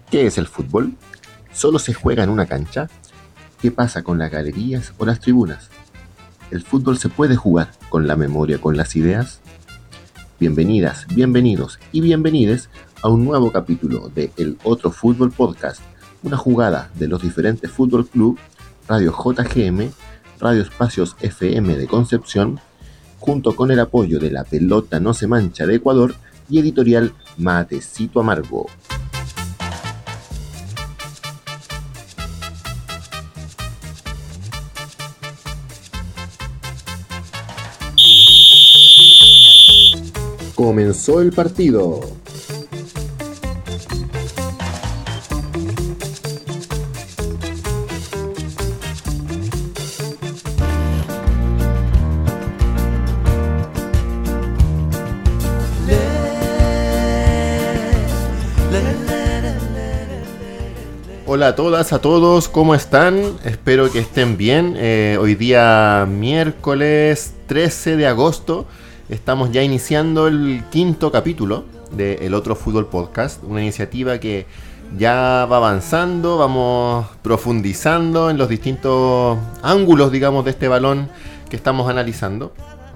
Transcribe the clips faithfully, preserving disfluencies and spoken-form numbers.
¿Qué es el fútbol? ¿Solo se juega en una cancha? ¿Qué pasa con las galerías o las tribunas? ¿El fútbol se puede jugar con la memoria, con las ideas? Bienvenidas, bienvenidos y bienvenides a un nuevo capítulo de El Otro Fútbol Podcast, una jugada de los diferentes fútbol club, Radio J G M, Radio Espacios F M de Concepción, junto con el apoyo de La Pelota No Se Mancha de Ecuador y editorial Matecito Amargo. Comenzó el partido. Hola a todas, a todos, ¿cómo están? Espero que estén bien. Eh, hoy día miércoles trece de agosto. Estamos ya iniciando el quinto capítulo de El Otro Fútbol Podcast, una iniciativa que ya va avanzando, vamos profundizando en los distintos ángulos, digamos, de este balón que estamos analizando.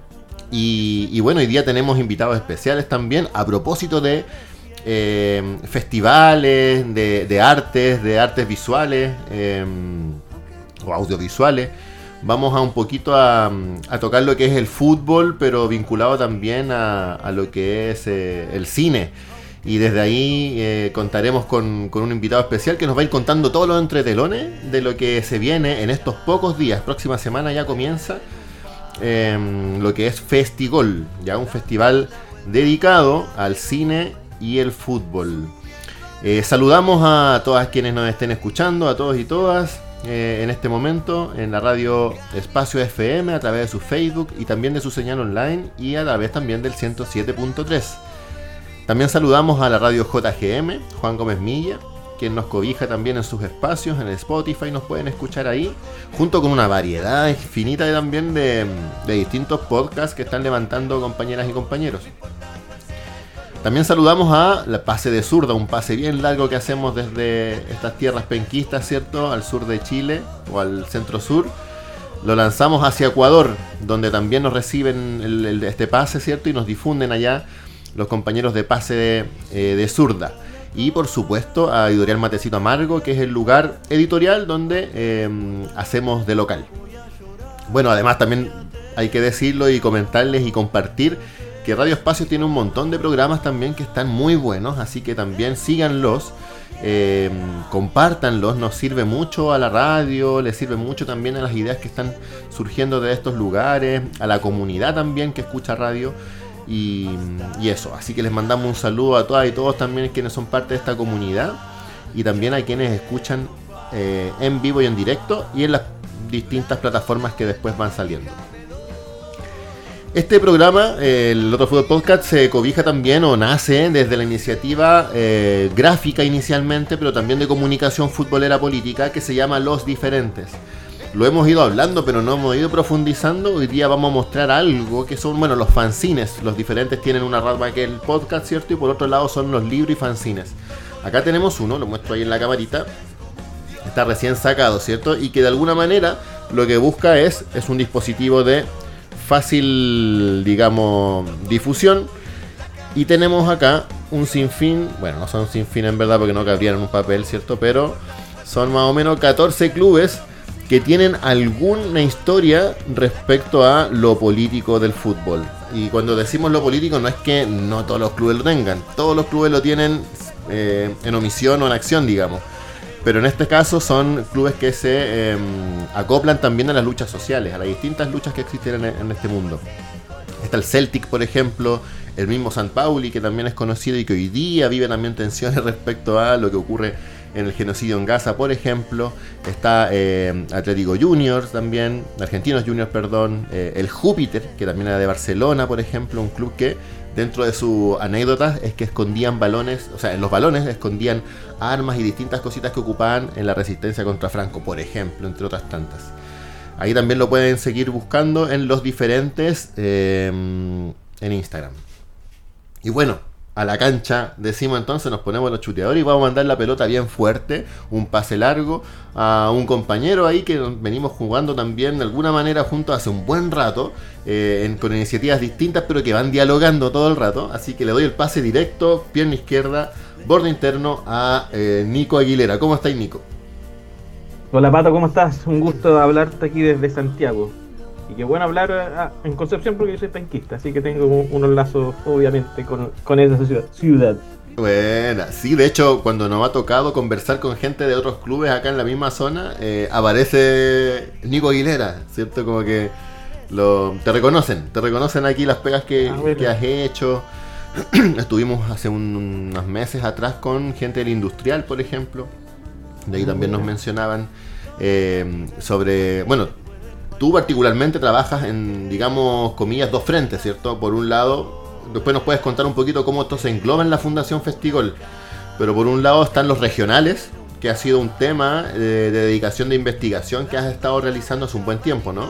Y, y bueno, hoy día tenemos invitados especiales también a propósito de eh, festivales, de, de artes, de artes visuales eh, o audiovisuales. Vamos a un poquito a, a tocar lo que es el fútbol, pero vinculado también a, a lo que es eh, el cine. Y desde ahí eh, contaremos con, con un invitado especial que nos va a ir contando todos los entretelones de lo que se viene en estos pocos días. Próxima semana ya comienza eh, lo que es Festigol, ya un festival dedicado al cine y el fútbol. Eh, saludamos a todas quienes nos estén escuchando, a todos y todas. Eh, en este momento en la radio Espacio F M a través de su Facebook y también de su señal online y a través también del ciento siete punto tres. También saludamos a la radio J G M, Juan Gómez Milla, quien nos cobija también en sus espacios, en el Spotify, nos pueden escuchar ahí, junto con una variedad infinita también de, de distintos podcasts que están levantando compañeras y compañeros. También saludamos a la Pase de Zurda, un pase bien largo que hacemos desde estas tierras penquistas, ¿cierto? Al sur de Chile o al centro sur. Lo lanzamos hacia Ecuador, donde también nos reciben el, el, este pase, ¿cierto? Y nos difunden allá los compañeros de Pase de, eh, de Zurda. Y por supuesto a Editorial Matecito Amargo, que es el lugar editorial donde eh, hacemos de local. Bueno, además también hay que decirlo y comentarles y compartir que Radio Espacio tiene un montón de programas también que están muy buenos, así que también síganlos, eh, compártanlos, nos sirve mucho a la radio, les sirve mucho también a las ideas que están surgiendo de estos lugares, a la comunidad también que escucha radio y, y eso, así que les mandamos un saludo a todas y todos también quienes son parte de esta comunidad y también a quienes escuchan eh, en vivo y en directo y en las distintas plataformas que después van saliendo. Este programa, eh, el Otro Fútbol Podcast, se cobija también o nace desde la iniciativa eh, gráfica inicialmente, pero también de comunicación futbolera política que se llama Los Diferentes. Lo hemos ido hablando, pero no hemos ido profundizando. Hoy día vamos a mostrar algo que son, bueno, los fanzines. Los Diferentes tienen una rama que es el podcast, ¿cierto? Y por otro lado son los libros y fanzines. Acá tenemos uno, lo muestro ahí en la camarita. Está recién sacado, ¿cierto? Y que de alguna manera lo que busca es, es un dispositivo de fácil, digamos, difusión. Y tenemos acá un sinfín, bueno, no son un sinfín en verdad porque no cabrían en un papel, ¿cierto? Pero son más o menos catorce clubes que tienen alguna historia respecto a lo político del fútbol. Y cuando decimos lo político no es que no todos los clubes lo tengan, todos los clubes lo tienen eh, en omisión o en acción, digamos. Pero en este caso son clubes que se eh, acoplan también a las luchas sociales, a las distintas luchas que existen en, en este mundo. Está el Celtic, por ejemplo, el mismo San Pauli, que también es conocido y que hoy día vive también tensiones respecto a lo que ocurre en el genocidio en Gaza, por ejemplo. Está eh, Atlético Juniors también, Argentinos Juniors, perdón, eh, el Júpiter, que también era de Barcelona, por ejemplo, un club que dentro de sus anécdotas es que escondían balones, o sea, en los balones escondían armas y distintas cositas que ocupaban en la resistencia contra Franco, por ejemplo, entre otras tantas. Ahí también lo pueden seguir buscando en Los Diferentes eh, en Instagram. Y bueno, a la cancha, decimos entonces, nos ponemos los chuteadores y vamos a mandar la pelota bien fuerte, un pase largo a un compañero ahí que venimos jugando también de alguna manera juntos hace un buen rato, eh, en, con iniciativas distintas pero que van dialogando todo el rato, así que le doy el pase directo, pierna izquierda, borde interno a eh, Nico Aguilera. ¿Cómo estáis, Nico? Hola Pato, ¿cómo estás? Un gusto hablarte aquí desde Santiago. Y qué bueno hablar ah, en Concepción porque yo soy penquista, así que tengo unos lazos obviamente con, con esa ciudad. Buena, sí, de hecho cuando nos ha tocado conversar con gente de otros clubes acá en la misma zona, eh, aparece Nico Aguilera, ¿cierto? Como que lo, te reconocen, te reconocen aquí las pegas que, ah, bueno. que has hecho. Estuvimos hace un, unos meses atrás con gente del Industrial, por ejemplo, de ahí ah, también bueno. nos mencionaban eh, sobre, bueno, tú particularmente trabajas en, digamos, comillas, dos frentes, ¿cierto? Por un lado, después nos puedes contar un poquito cómo esto se engloba en la Fundación Festigol, pero por un lado están los regionales, que ha sido un tema de, de dedicación de investigación que has estado realizando hace un buen tiempo, ¿no?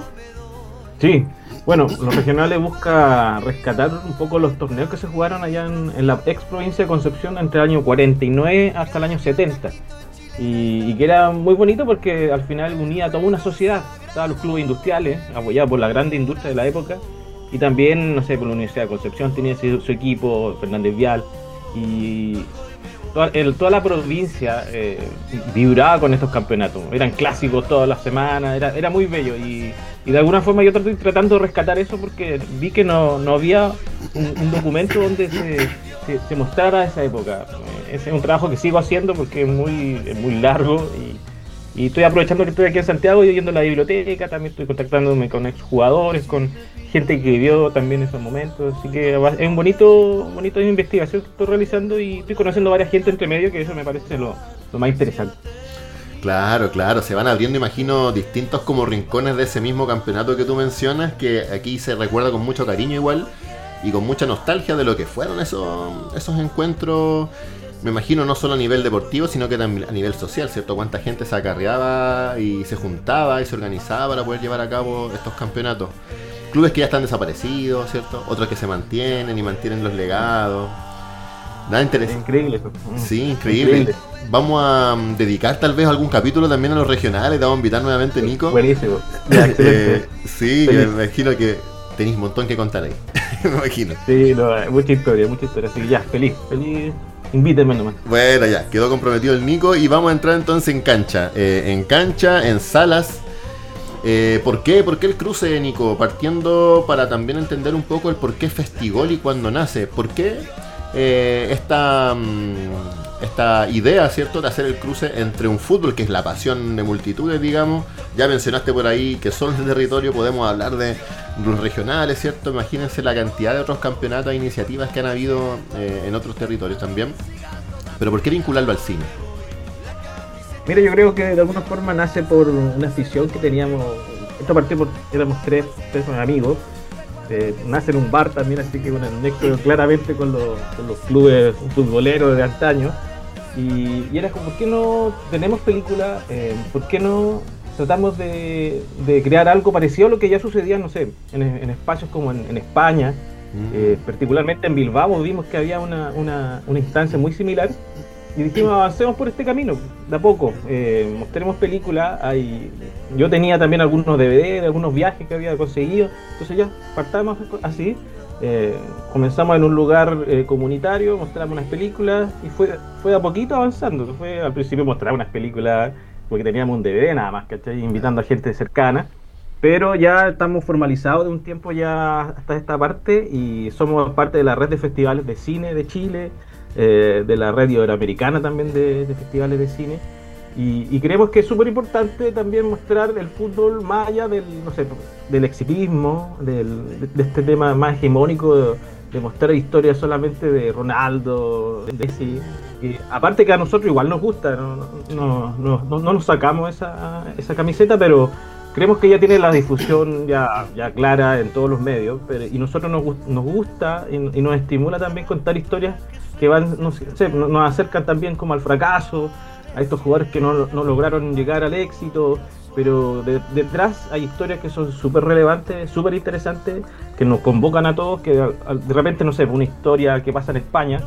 Sí, bueno, los regionales busca rescatar un poco los torneos que se jugaron allá en, en la ex provincia de Concepción entre el año cuarenta y nueve hasta el año setenta. Y, y que era muy bonito porque al final unía a toda una sociedad. Estaban los clubes industriales, apoyados por la grande industria de la época, y también, no sé, por la Universidad de Concepción tenía su, su equipo, Fernández Vial, y toda, el, toda la provincia eh, vibraba con estos campeonatos. Eran clásicos todas las semanas, era, era muy bello, y, y de alguna forma yo estoy tratando de rescatar eso porque vi que no, no había un, un documento donde se, se, se mostrara esa época. Ese es un trabajo que sigo haciendo porque es muy, es muy largo, y Y estoy aprovechando que estoy aquí en Santiago y yendo a la biblioteca, también estoy contactándome con exjugadores, con gente que vivió también esos momentos, así que es un bonito, bonito de investigación que estoy realizando y estoy conociendo a varias gente entre medio, que eso me parece lo, lo más interesante. Claro, claro, se van abriendo, imagino, distintos como rincones de ese mismo campeonato que tú mencionas, que aquí se recuerda con mucho cariño igual y con mucha nostalgia de lo que fueron esos, esos encuentros. Me imagino no solo a nivel deportivo, sino que también a nivel social, ¿cierto? Cuánta gente se acarreaba y se juntaba y se organizaba para poder llevar a cabo estos campeonatos. Clubes que ya están desaparecidos, ¿cierto? Otros que se mantienen y mantienen los legados. Nada interesante. Increíble. Sí, increíble. increíble. Vamos a um, dedicar tal vez algún capítulo también a los regionales. Te vamos a invitar nuevamente, Nico. Buenísimo. eh, sí, me imagino que tenéis un montón que contar ahí. Me imagino. Sí, no, mucha historia, mucha historia. Así que ya, feliz, feliz. Invíteme nomás. Bueno, ya, quedó comprometido el Nico y vamos a entrar entonces en cancha. Eh, en cancha, en salas. Eh, ¿Por qué? ¿Por qué el cruce, Nico? Partiendo para también entender un poco el por qué Festigol y cuándo nace. ¿Por qué eh, esta, esta idea, ¿cierto?, de hacer el cruce entre un fútbol, que es la pasión de multitudes, digamos? Ya mencionaste por ahí que solo en el territorio podemos hablar de los regionales, ¿cierto? Imagínense la cantidad de otros campeonatos e iniciativas que han habido eh, en otros territorios también. Pero ¿por qué vincularlo al cine? Mira, yo creo que de alguna forma nace por una afición que teníamos. Esto partió por, éramos tres, tres amigos. Eh, nace en un bar también, así que un nexo claramente con los, con los clubes futboleros de antaño. Y, y era como, ¿por qué no tenemos película? Eh, ¿Por qué no tratamos de, de crear algo parecido a lo que ya sucedía, no sé, en, en espacios como en, en España? Mm. Eh, particularmente en Bilbao vimos que había una, una, una instancia muy similar. Y dijimos, avancemos por este camino, de a poco, eh, mostremos películas. Hay... Yo tenía también algunos D V D de algunos viajes que había conseguido, entonces ya, partamos así, eh, comenzamos en un lugar eh, comunitario, mostramos unas películas y fue, fue de a poquito avanzando. Fue al principio mostrar unas películas porque teníamos un D V D nada más, ¿cachai? Invitando a gente cercana, pero ya estamos formalizados de un tiempo ya hasta esta parte y somos parte de la red de festivales de cine de Chile, Eh, de la red iberoamericana también de, de festivales de cine, y, y creemos que es súper importante también mostrar el fútbol más allá del, no sé, del exhibitismo, del, de, de este tema más hegemónico de, de mostrar historias solamente de Ronaldo, de Messi, y aparte que a nosotros igual nos gusta, no, no, no, no, no nos sacamos esa, esa camiseta, pero creemos que ya tiene la difusión ya, ya clara en todos los medios, pero, y nosotros nos, nos gusta y, y nos estimula también contar historias que van, no sé, nos acercan también como al fracaso, a estos jugadores que no, no lograron llegar al éxito, pero de, detrás hay historias que son súper relevantes, súper interesantes, que nos convocan a todos, que de repente, no sé, una historia que pasa en España,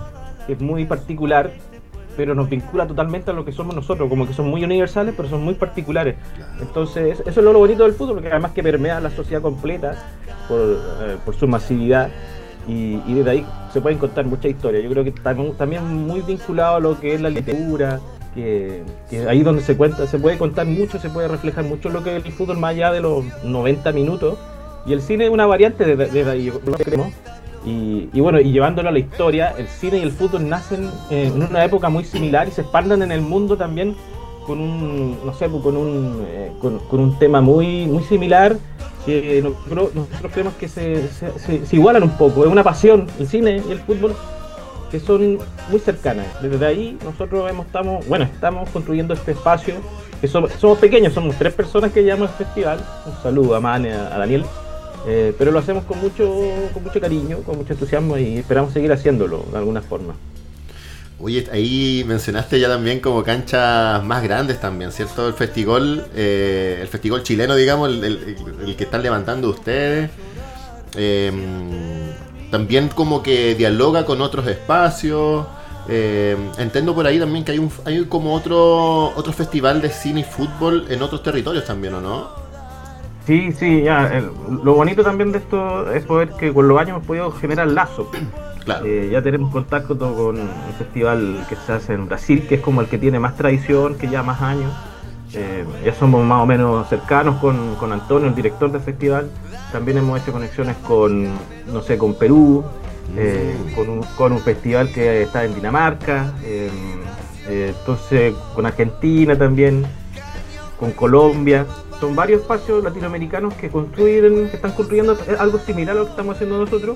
que es muy particular, pero nos vincula totalmente a lo que somos nosotros, como que son muy universales, pero son muy particulares. Claro. Entonces, eso es lo bonito del fútbol, que además que permea la sociedad completa por, eh, por su masividad, y, y desde ahí se pueden contar muchas historias. Yo creo que tam- también muy vinculado a lo que es la literatura, que, que ahí donde se cuenta, se puede contar mucho, se puede reflejar mucho lo que es el fútbol más allá de los noventa minutos, y el cine es una variante de, de, de ahí, lo que creemos. Y, y bueno, y llevándolo a la historia, el cine y el fútbol nacen en una época muy similar y se expanden en el mundo también con un, no sé, con un, eh, con, con un tema muy, muy similar, que nosotros, nosotros creemos que se, se, se, se igualan un poco. Es una pasión, el cine y el fútbol, que son muy cercanas. Desde ahí nosotros hemos, estamos, bueno, estamos construyendo este espacio, que somos, somos pequeños, somos tres personas que llevamos el festival. Un saludo a Mane, a, a Daniel. Eh, pero lo hacemos con mucho, con mucho cariño, con mucho entusiasmo, y esperamos seguir haciéndolo de alguna forma. Oye, ahí mencionaste ya también como canchas más grandes también, ¿cierto? El festival, eh, el festival chileno, digamos, el, el, el que están levantando ustedes. Eh, también como que dialoga con otros espacios. Eh, entiendo por ahí también que hay un hay como otro otro festival de cine y fútbol en otros territorios también, ¿o no? Sí, sí, ya. El, lo bonito también de esto es poder que con los años hemos podido generar lazos. Claro. Eh, ya tenemos contacto con un festival que se hace en Brasil, que es como el que tiene más tradición, que ya más años. Eh, ya somos más o menos cercanos con, con Antonio, el director del festival. También hemos hecho conexiones con, no sé, con Perú, eh, mm. con, un, con un festival que está en Dinamarca, eh, eh, entonces con Argentina también, con Colombia. Son varios espacios latinoamericanos que construyen, que están construyendo algo similar a lo que estamos haciendo nosotros,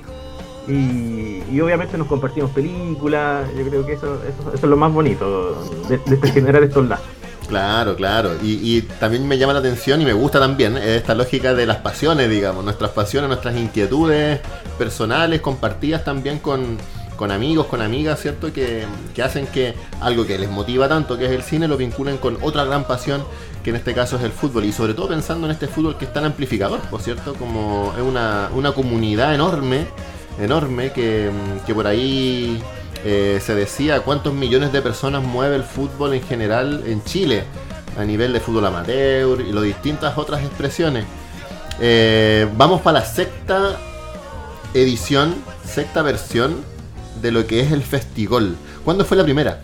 y, y obviamente nos compartimos películas. Yo creo que eso, eso, eso es lo más bonito de, de generar estos lazos. Claro, claro, y, y también me llama la atención y me gusta también esta lógica de las pasiones, digamos, nuestras pasiones, nuestras inquietudes personales compartidas también con, con amigos, con amigas, ¿cierto? Que, que hacen que algo que les motiva tanto, que es el cine, lo vinculen con otra gran pasión, que en este caso es el fútbol, y sobre todo pensando en este fútbol que es tan amplificador, por cierto, como es una, una comunidad enorme, enorme, que, que por ahí eh, se decía cuántos millones de personas mueve el fútbol en general en Chile, a nivel de fútbol amateur y las distintas otras expresiones. Eh, vamos para la sexta edición, sexta versión de lo que es el Festigol. ¿Cuándo fue la primera?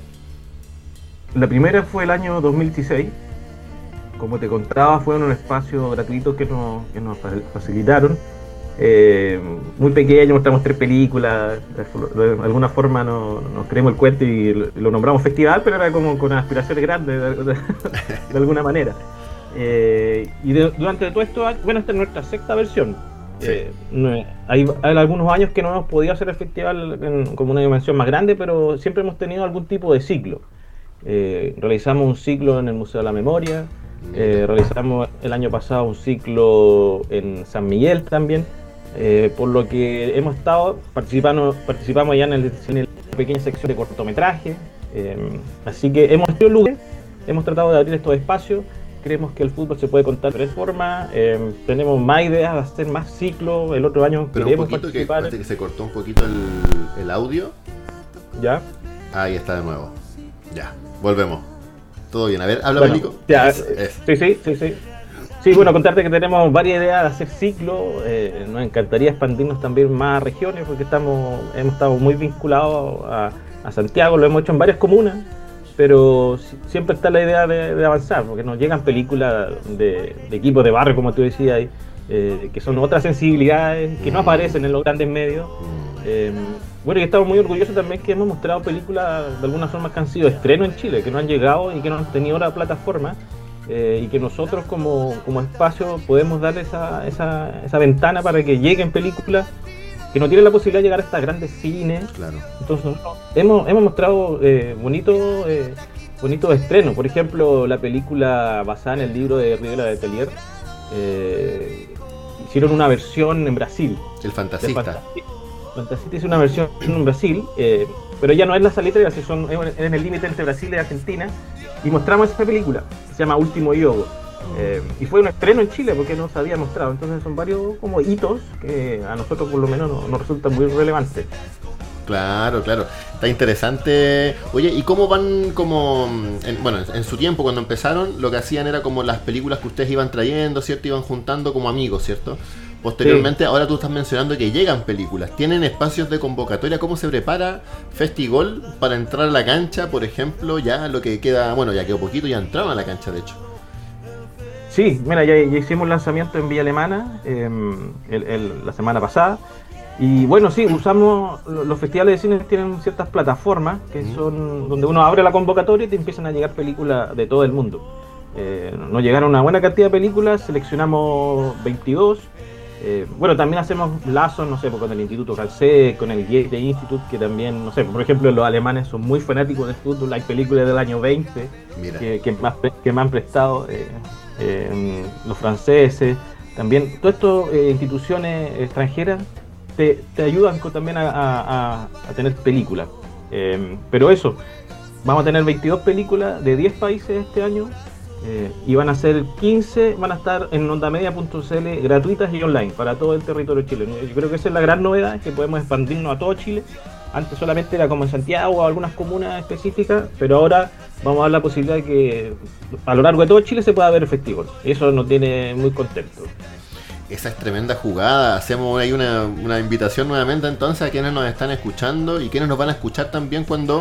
La primera fue el año dos mil dieciséis. Como te contaba, fue en un espacio gratuito que nos, que nos facilitaron. Eh, muy pequeño, mostramos tres películas. De alguna forma no, nos creemos el cuento y lo, lo nombramos festival, pero era como con aspiraciones grandes de, de, de alguna manera. Eh, y de, durante todo esto, bueno, esta es nuestra sexta versión. Sí. Eh, no, hay, hay algunos años que no hemos podido hacer el festival en, como una dimensión más grande, pero siempre hemos tenido algún tipo de ciclo. Eh, realizamos un ciclo en el Museo de la Memoria. Eh, realizamos el año pasado un ciclo en San Miguel también, eh, por lo que hemos estado participando, participamos ya en, el, en la pequeña sección de cortometraje, eh, así que hemos hecho lugares, hemos tratado de abrir estos espacios. Creemos que el fútbol se puede contar de tres formas, eh, tenemos más ideas de hacer más ciclos. El otro año pero queremos un poquito participar. que, que se cortó un poquito el, el audio. Ya. Ahí está de nuevo. Ya, volvemos. Todo bien, a ver, habla, bueno, Nico. Ya, es, es. Sí, sí, sí, sí. Sí, bueno, contarte que tenemos varias ideas de hacer ciclos. Eh, nos encantaría expandirnos también más a regiones, porque estamos, hemos estado muy vinculados a, a Santiago, lo hemos hecho en varias comunas, pero siempre está la idea de, de avanzar, porque nos llegan películas de, de equipos de barrio, como tú decías, eh, que son otras sensibilidades que no aparecen en los grandes medios. Eh, bueno, y estamos muy orgullosos también que hemos mostrado películas de alguna forma que han sido estreno en Chile, que no han llegado y que no han tenido la plataforma, eh, y que nosotros como, como espacio podemos darle esa, esa, esa ventana para que lleguen películas que no tienen la posibilidad de llegar a estos grandes cines. Claro. Entonces hemos, hemos mostrado eh, bonitos eh, bonitos estrenos. Por ejemplo, la película basada en el libro de Rivera de Tellier, eh, hicieron una versión en Brasil. El Fantasista. Fantasista hizo una versión en Brasil, eh, pero ya no es la salida, son en el límite entre Brasil y Argentina, y mostramos esa película, se llama Último Yogo, eh, y fue un estreno en Chile porque no se había mostrado. Entonces son varios como hitos que a nosotros por lo menos nos, nos resultan muy relevantes. Claro, claro. Está interesante. Oye, ¿y cómo van como... En, bueno, en su tiempo cuando empezaron, lo que hacían era como las películas que ustedes iban trayendo, ¿cierto? Iban juntando como amigos, ¿cierto? Posteriormente, sí. Ahora tú estás mencionando que llegan películas. ¿Tienen espacios de convocatoria? ¿Cómo se prepara Festigol para entrar a la cancha, por ejemplo? Ya lo que queda... Bueno, ya quedó poquito, ya entraron a la cancha, de hecho. Sí, mira, ya, ya hicimos lanzamiento en Villa Alemana eh, el, el, la semana pasada. Y bueno, sí, usamos, los festivales de cine tienen ciertas plataformas que son donde uno abre la convocatoria y te empiezan a llegar películas de todo el mundo. Eh, nos llegaron una buena cantidad de películas, seleccionamos veintidós. Eh, bueno, también hacemos lazos, no sé, con el Instituto Calcé, con el Goethe Institut, que también, no sé, por ejemplo, los alemanes son muy fanáticos del fútbol, hay películas del año veinte que, que, más, que me han prestado, eh, eh, los franceses, también, todas estas eh, instituciones extranjeras te, te ayudan con, también a, a, a tener películas. Eh, pero eso, vamos a tener veintidós películas de diez países este año. Eh, y van a ser quince, van a estar en ondamedia punto c l gratuitas y online para todo el territorio chileno. Yo creo que esa es la gran novedad, que podemos expandirnos a todo Chile. Antes solamente era como en Santiago o algunas comunas específicas, pero ahora vamos a dar la posibilidad de que a lo largo de todo Chile se pueda ver el festival. Eso nos tiene muy contentos. Esa es tremenda jugada. Hacemos ahí una, una invitación nuevamente entonces a quienes nos están escuchando y quienes nos van a escuchar también cuando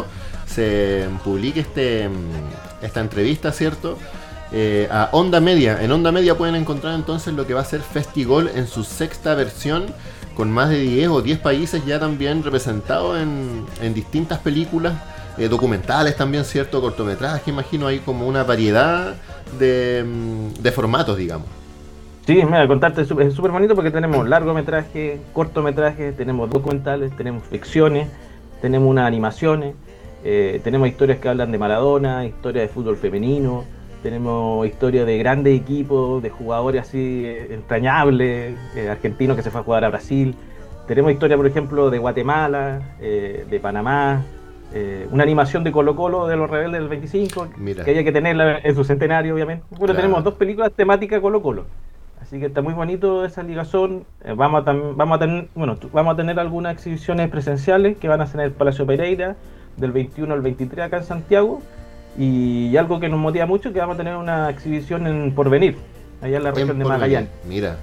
se publique este esta entrevista, ¿cierto? Eh, a Onda Media. En Onda Media pueden encontrar entonces lo que va a ser Festigol en su sexta versión, con más de diez o diez países ya también representados en, en distintas películas, eh, documentales también, ¿cierto? Cortometrajes, imagino, hay como una variedad de, de formatos, digamos. Sí, mira, contarte es súper bonito porque tenemos largometrajes, cortometrajes, tenemos documentales, tenemos ficciones, tenemos unas animaciones, eh, tenemos historias que hablan de Maradona, historias de fútbol femenino, tenemos historias de grandes equipos, de jugadores así eh, entrañables, eh, argentinos que se fue a jugar a Brasil. Tenemos historia, por ejemplo, de Guatemala, eh, de Panamá, eh, una animación de Colo Colo de los Rebeldes del veinticinco, Mira. que hay que tenerla en su centenario, obviamente. Bueno, claro. Tenemos dos películas temáticas Colo Colo. Así que está muy bonito esa ligazón. Eh, vamos, a tam- vamos, a tener, bueno, t- vamos a tener algunas exhibiciones presenciales que van a ser en el Palacio Pereira del veintiuno al veintitrés acá en Santiago. Y algo que nos motiva mucho es que vamos a tener una exhibición en Porvenir, allá en la región en de Magallanes. Mira.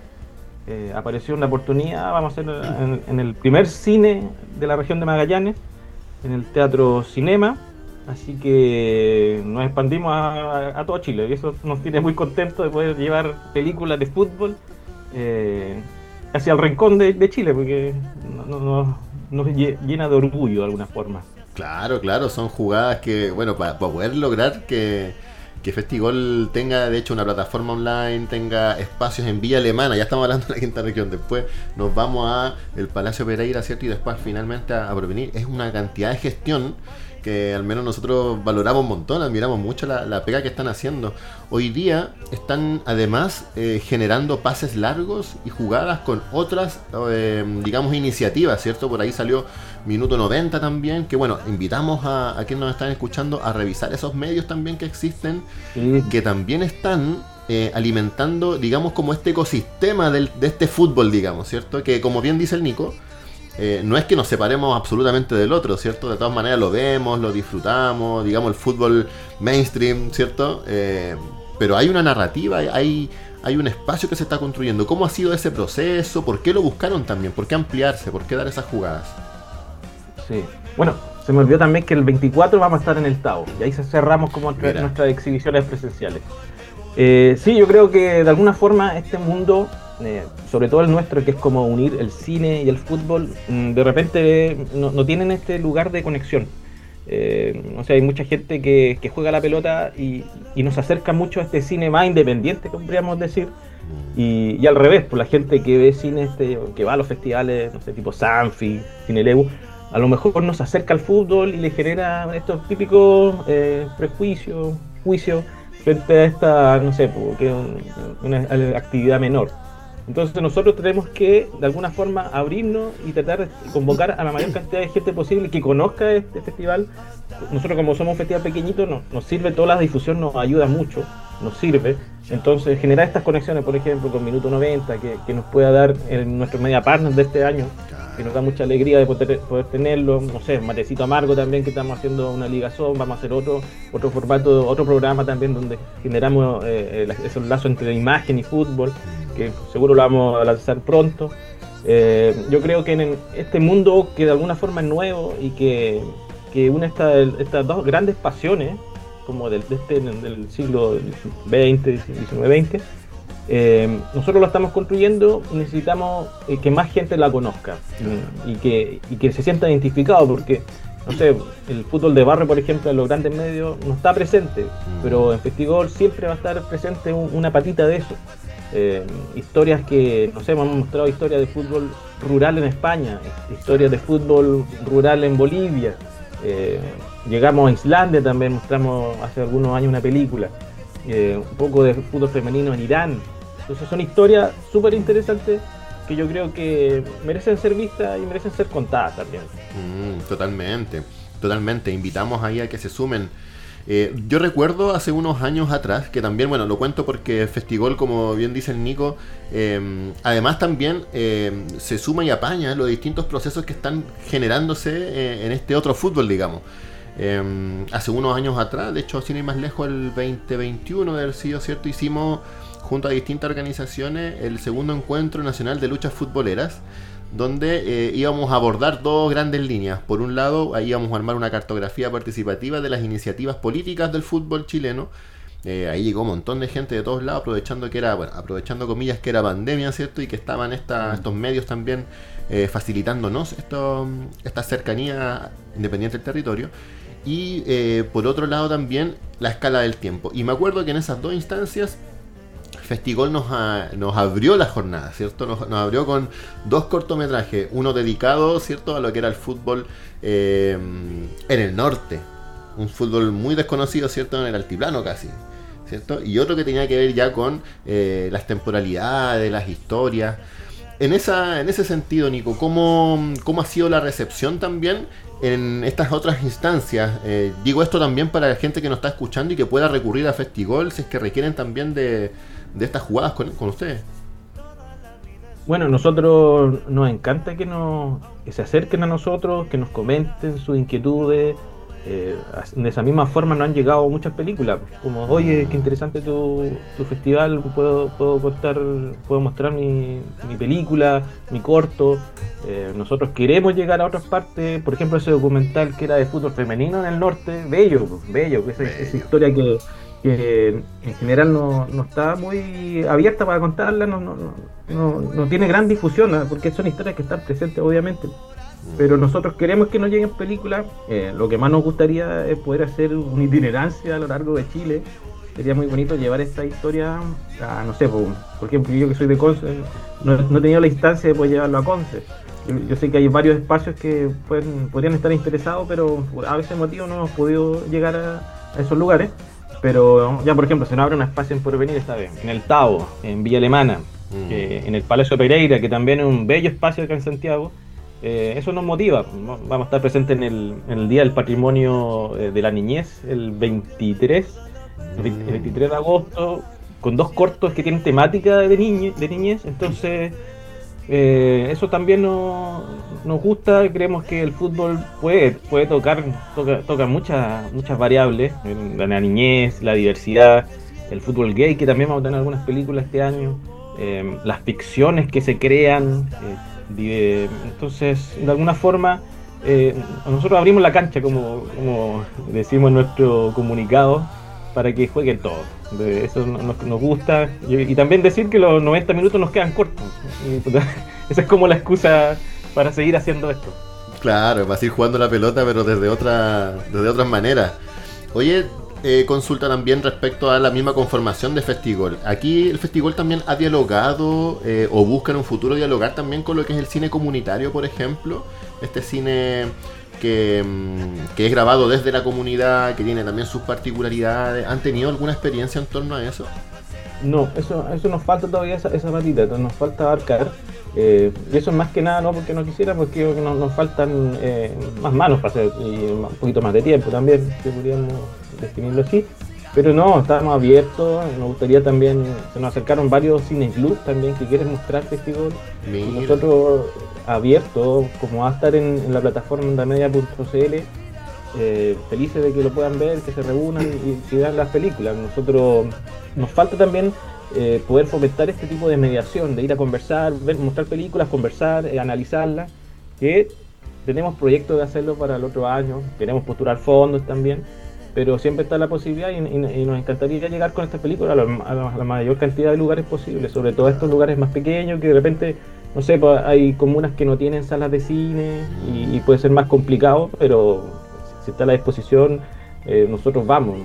Eh, apareció una oportunidad, vamos a hacer en, en el primer cine de la región de Magallanes, en el Teatro Cinema. Así que nos expandimos a, a, a todo Chile y eso nos tiene muy contentos de poder llevar películas de fútbol eh, hacia el rincón de, de Chile, porque nos, nos, nos llena de orgullo de alguna forma. Claro, claro, son jugadas que, bueno, para, para poder lograr que, que Festigol tenga, de hecho, una plataforma online, tenga espacios en Villa Alemana, ya estamos hablando de la quinta región, después nos vamos a el Palacio Pereira, ¿cierto? Y después finalmente a, a Porvenir. Es una cantidad de gestión que al menos nosotros valoramos un montón, admiramos mucho la, la pega que están haciendo. Hoy día están además eh, generando pases largos y jugadas con otras, eh, digamos, iniciativas, ¿cierto? Por ahí salió Minuto noventa también, que bueno, invitamos a, a quienes nos están escuchando a revisar esos medios también que existen, sí. que también están eh, alimentando, digamos, como este ecosistema del, de este fútbol, digamos, ¿cierto? Que como bien dice el Nico, Eh, no es que nos separemos absolutamente del otro, ¿cierto? De todas maneras lo vemos, lo disfrutamos, digamos el fútbol mainstream, ¿cierto? Eh, pero hay una narrativa, hay, hay un espacio que se está construyendo. ¿Cómo ha sido ese proceso? ¿Por qué lo buscaron también? ¿Por qué ampliarse? ¿Por qué dar esas jugadas? Sí, bueno, se me olvidó también que el veinticuatro vamos a estar en el Tao y ahí cerramos como Mira. nuestras exhibiciones presenciales. Eh, sí, yo creo que de alguna forma este mundo, Eh, sobre todo el nuestro, que es como unir el cine y el fútbol, de repente no, no tienen este lugar de conexión. Eh, o sea, hay mucha gente que, que juega la pelota y, y nos acerca mucho a este cine más independiente, podríamos decir, y, y al revés, pues la gente que ve cine, este, que va a los festivales, no sé, tipo Sanfi, Cinelebu, a lo mejor nos acerca al fútbol y le genera estos típicos eh, prejuicios, juicios frente a esta, no sé, que es una actividad menor. Entonces nosotros tenemos que de alguna forma abrirnos y tratar de convocar a la mayor cantidad de gente posible que conozca este festival. Nosotros como somos un festival pequeñito nos, nos sirve, toda la difusión nos ayuda mucho, nos sirve. Entonces generar estas conexiones, por ejemplo, con Minuto noventa, que, que nos pueda dar en nuestro media partner de este año, que nos da mucha alegría de poder, poder tenerlo. No sé, Matecito Amargo también, que estamos haciendo una ligazón, vamos a hacer otro otro formato, otro programa también donde generamos eh, esos lazos entre imagen y fútbol, que seguro lo vamos a lanzar pronto. Eh, yo creo que en este mundo que de alguna forma es nuevo y que, que une esta, estas dos grandes pasiones, como del, de este, del siglo veinte, diecinueve, veinte, eh, nosotros lo estamos construyendo y necesitamos eh, que más gente la conozca y, y, que, y que se sienta identificado, porque no sé, el fútbol de barrio, por ejemplo, en los grandes medios no está presente, pero en Festigol siempre va a estar presente un, una patita de eso. Eh, historias que, no sé, hemos mostrado historias de fútbol rural en España, historias de fútbol rural en Bolivia, eh, llegamos a Islandia también, mostramos hace algunos años una película, eh, un poco de fútbol femenino en Irán. Entonces son historias súper interesantes que yo creo que merecen ser vistas y merecen ser contadas también. Mm, totalmente, totalmente, invitamos ahí a que se sumen. Eh, yo recuerdo hace unos años atrás, que también, bueno, lo cuento porque Festigol, como bien dice el Nico, eh, además también eh, se suma y apaña los distintos procesos que están generándose eh, en este otro fútbol, digamos. Eh, hace unos años atrás, de hecho, sin ir más lejos, el veinte veintiuno de haber sido cierto, hicimos junto a distintas organizaciones el segundo encuentro nacional de luchas futboleras, donde eh, íbamos a abordar dos grandes líneas. Por un lado, ahí íbamos a armar una cartografía participativa de las iniciativas políticas del fútbol chileno. Eh, ahí llegó un montón de gente de todos lados, aprovechando que era, bueno, aprovechando comillas que era pandemia, ¿cierto? Y que estaban esta, estos medios también eh, facilitándonos esto, esta cercanía independiente del territorio. Y eh, por otro lado también la escala del tiempo. Y me acuerdo que en esas dos instancias Festigol nos, a, nos abrió la jornada, ¿cierto? Nos, nos abrió con dos cortometrajes, uno dedicado, ¿cierto?, a lo que era el fútbol eh, en el norte, un fútbol muy desconocido, ¿cierto?, en el altiplano casi, ¿cierto? Y otro que tenía que ver ya con eh, las temporalidades, las historias. En, esa, en ese sentido, Nico, ¿cómo, cómo ha sido la recepción también en estas otras instancias? Eh, digo esto también para la gente que nos está escuchando y que pueda recurrir a Festigol si es que requieren también de... de estas jugadas con, con ustedes. Bueno, nosotros nos encanta que, nos, que se acerquen a nosotros, que nos comenten sus inquietudes. Eh, de esa misma forma nos han llegado muchas películas, como, oye, qué interesante tu, tu festival, puedo, puedo contar, puedo mostrar mi, mi película, mi corto. Eh, nosotros queremos llegar a otras partes, por ejemplo, ese documental que era de fútbol femenino en el norte, bello, bello, esa, bello. esa historia que que en general no, no está muy abierta para contarla, no, no, no, no tiene gran difusión, ¿no? Porque son historias que están presentes obviamente, pero nosotros queremos que nos lleguen películas. Eh, lo que más nos gustaría es poder hacer una itinerancia a lo largo de Chile. Sería muy bonito llevar esta historia a, no sé, por, por ejemplo, yo que soy de Conce, no, no he tenido la instancia de poder llevarlo a Conce. Yo, yo sé que hay varios espacios que pueden, podrían estar interesados, pero por a veces motivo no hemos podido llegar a, a esos lugares. Pero ya, por ejemplo, se nos abre un espacio en Porvenir esta vez, en el Tao, en Villa Alemana, mm. eh, en el Palacio Pereira, que también es un bello espacio acá en Santiago. Eh, eso nos motiva. Vamos a estar presentes en el, en el Día del Patrimonio eh, de la Niñez, el veintitrés, mm. el veintitrés de agosto, con dos cortos que tienen temática de, niñe, de niñez. Entonces, eh, eso también nos, nos gusta. Creemos que el fútbol puede, puede tocar, toca, toca muchas, muchas variables, la niñez, la diversidad, el fútbol gay, que también vamos a tener algunas películas este año, eh, las ficciones que se crean. Eh, de, entonces, de alguna forma, eh, nosotros abrimos la cancha, como, como decimos en nuestro comunicado, para que jueguen todos. Eso nos, nos gusta. Y, y también decir que los noventa minutos nos quedan cortos. Y, esa es como la excusa para seguir haciendo esto. Claro, vas a ir jugando la pelota, pero desde otra, desde otras maneras. Oye, eh, consulta también respecto a la misma conformación de Festigol. Aquí el Festigol también ha dialogado eh, o busca en un futuro dialogar también con lo que es el cine comunitario, por ejemplo. Este cine que, que es grabado desde la comunidad, que tiene también sus particularidades. ¿Han tenido alguna experiencia en torno a eso? No, eso, eso nos falta todavía, esa, esa patita, nos falta abarcar. Eh, y eso es más que nada no porque no quisiera, porque nos, nos faltan eh, más manos para hacer, y un poquito más de tiempo también, que podríamos definirlo así. Pero no, estamos abiertos, nos gustaría también, se nos acercaron varios cineclubs también que quieren mostrar festival. Y nosotros abiertos, como va a estar en, en la plataforma ondamedia punto c l, eh, felices de que lo puedan ver, que se reúnan y que vean las películas. Nosotros nos falta también eh, poder fomentar este tipo de mediación, de ir a conversar, ver, mostrar películas, conversar, eh, analizarlas, que tenemos proyectos de hacerlo para el otro año, queremos postular fondos también, pero siempre está la posibilidad y, y, y nos encantaría llegar con estas películas a la, a, la, a la mayor cantidad de lugares posible, sobre todo a estos lugares más pequeños que de repente, no sé, pues hay comunas que no tienen salas de cine y, y puede ser más complicado, pero si está a la disposición, eh, nosotros vamos.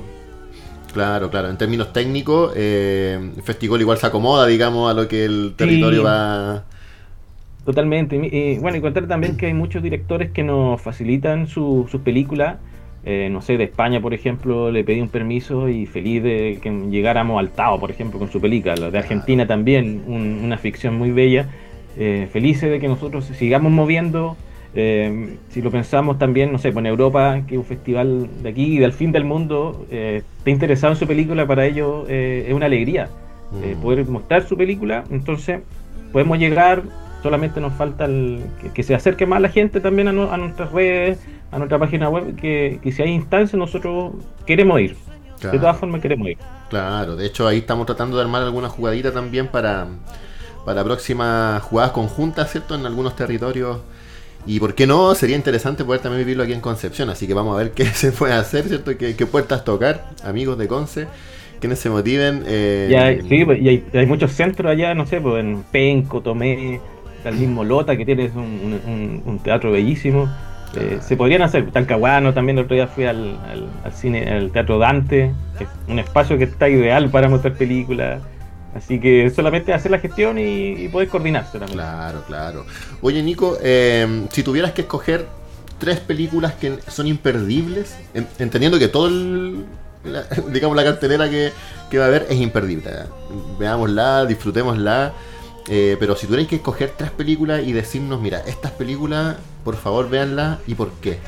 Claro, claro. En términos técnicos, eh, el festival igual se acomoda, digamos, a lo que el territorio sí. va... Totalmente. Y, y bueno, y contar también que hay muchos directores que nos facilitan su, sus películas. Eh, no sé, de España, por ejemplo, le pedí un permiso y feliz de que llegáramos al Tao, por ejemplo, con su película. De Argentina también, un, una ficción muy bella. Eh, felices de que nosotros sigamos moviendo. Eh, si lo pensamos también, no sé, pues en Europa, que es un festival de aquí y del fin del mundo, eh, está interesado en su película, para ellos eh, es una alegría eh, poder mostrar su película. Entonces, podemos llegar, solamente nos falta el, que, que se acerque más la gente también a, no, a nuestras redes, a nuestra página web, que, que si hay instancias nosotros queremos ir. Claro. De todas formas queremos ir. Claro, de hecho ahí estamos tratando de armar alguna jugadita también para, para próximas jugadas conjuntas, ¿cierto? En algunos territorios. Y por qué no, sería interesante poder también vivirlo aquí en Concepción, así que vamos a ver qué se puede hacer, ¿cierto? Qué, qué puertas tocar, amigos de Conce, quienes se motiven. Eh... Y hay, sí, y hay, hay muchos centros allá, no sé, pues en Penco, Tomé, el mismo Lota, que tienes un, un, un teatro bellísimo. Eh, se podrían hacer, Talcahuano también. El otro día fui al, al, al cine, al Teatro Dante, que es un espacio que está ideal para mostrar películas. Así que solamente hacer la gestión y, y poder coordinarse también. Claro, claro. Oye, Nico, eh, si tuvieras que escoger tres películas que son imperdibles, en, entendiendo que todo el, la, digamos, la cartelera que, que va a haber es imperdible, ¿eh? Veámosla, disfrutémosla. Eh, pero si tuvierais que escoger tres películas y decirnos, mira, estas películas, por favor, véanlas, ¿y por qué?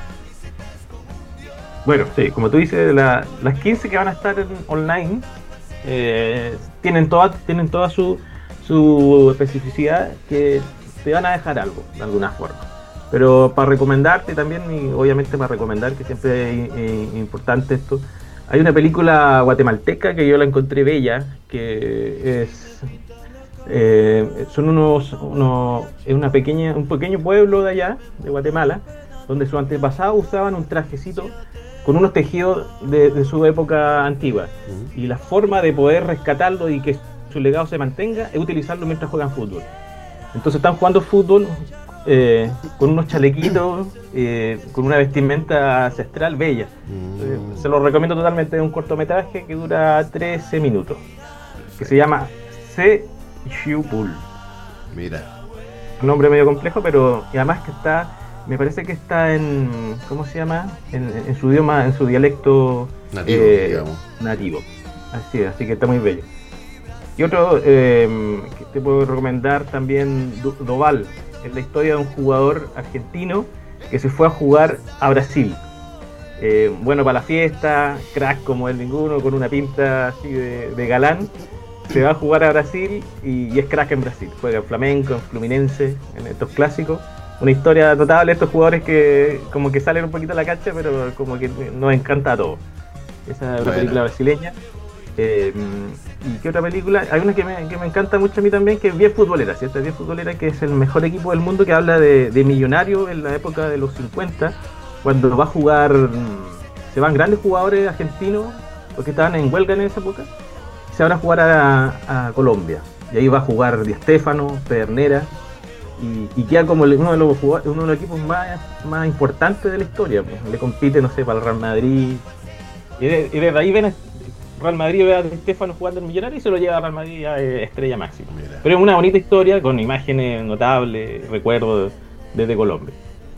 Bueno, sí, como tú dices, la, las quince que van a estar en, online eh, tienen toda, tienen toda su, su especificidad, que te van a dejar algo, de alguna forma. Pero para recomendarte también, y obviamente para recomendar, que siempre es eh, importante esto, hay una película guatemalteca que yo la encontré bella, que es... Eh, son unos, unos es una pequeña, un pequeño pueblo de allá, de Guatemala, donde sus antepasados usaban un trajecito con unos tejidos de, de su época antigua. Uh-huh. Y la forma de poder rescatarlo y que su legado se mantenga es utilizarlo mientras juegan fútbol. Entonces están jugando fútbol eh, con unos chalequitos, eh, con una vestimenta ancestral bella. Uh-huh. Eh, se lo recomiendo totalmente. Es un cortometraje que dura trece minutos, que se llama C. Xiupul. Mira. Un nombre medio complejo, pero y además que está, me parece que está en, ¿cómo se llama? En, en su idioma, en su dialecto nativo, eh, digamos. Nativo. Así, así que está muy bello. Y otro eh, que te puedo recomendar también, Doval, es la historia de un jugador argentino que se fue a jugar a Brasil. Eh, bueno para la fiesta, crack como el ninguno, con una pinta así de, de galán. Se va a jugar a Brasil y, y es crack en Brasil. Juega en Flamenco, en Fluminense, en estos clásicos. Una historia notable de estos jugadores que como que salen un poquito a la cancha, pero como que nos encanta a todos. Esa es una bueno. película brasileña. Eh, ¿Y qué otra película? Hay una que me, que me encanta mucho a mí también, que es bien futbolera, ¿cierto? Es bien futbolera, que es el mejor equipo del mundo, que habla de, de Millonario en la época de los cincuenta, cuando va a jugar, se van grandes jugadores argentinos, porque estaban en huelga en esa época, se van a jugar a, a Colombia, y ahí va a jugar Di Stéfano, Pedernera, y, y queda como uno de los jugadores, uno de los equipos más, más importantes de la historia, pues. Le compite, no sé, para el Real Madrid, y, de, y desde ahí ven a Real Madrid, ve a Di Stéfano jugando en Millonario y se lo lleva a Real Madrid a estrella máxima. Mira. Pero es una bonita historia con imágenes notables, recuerdos desde Colombia.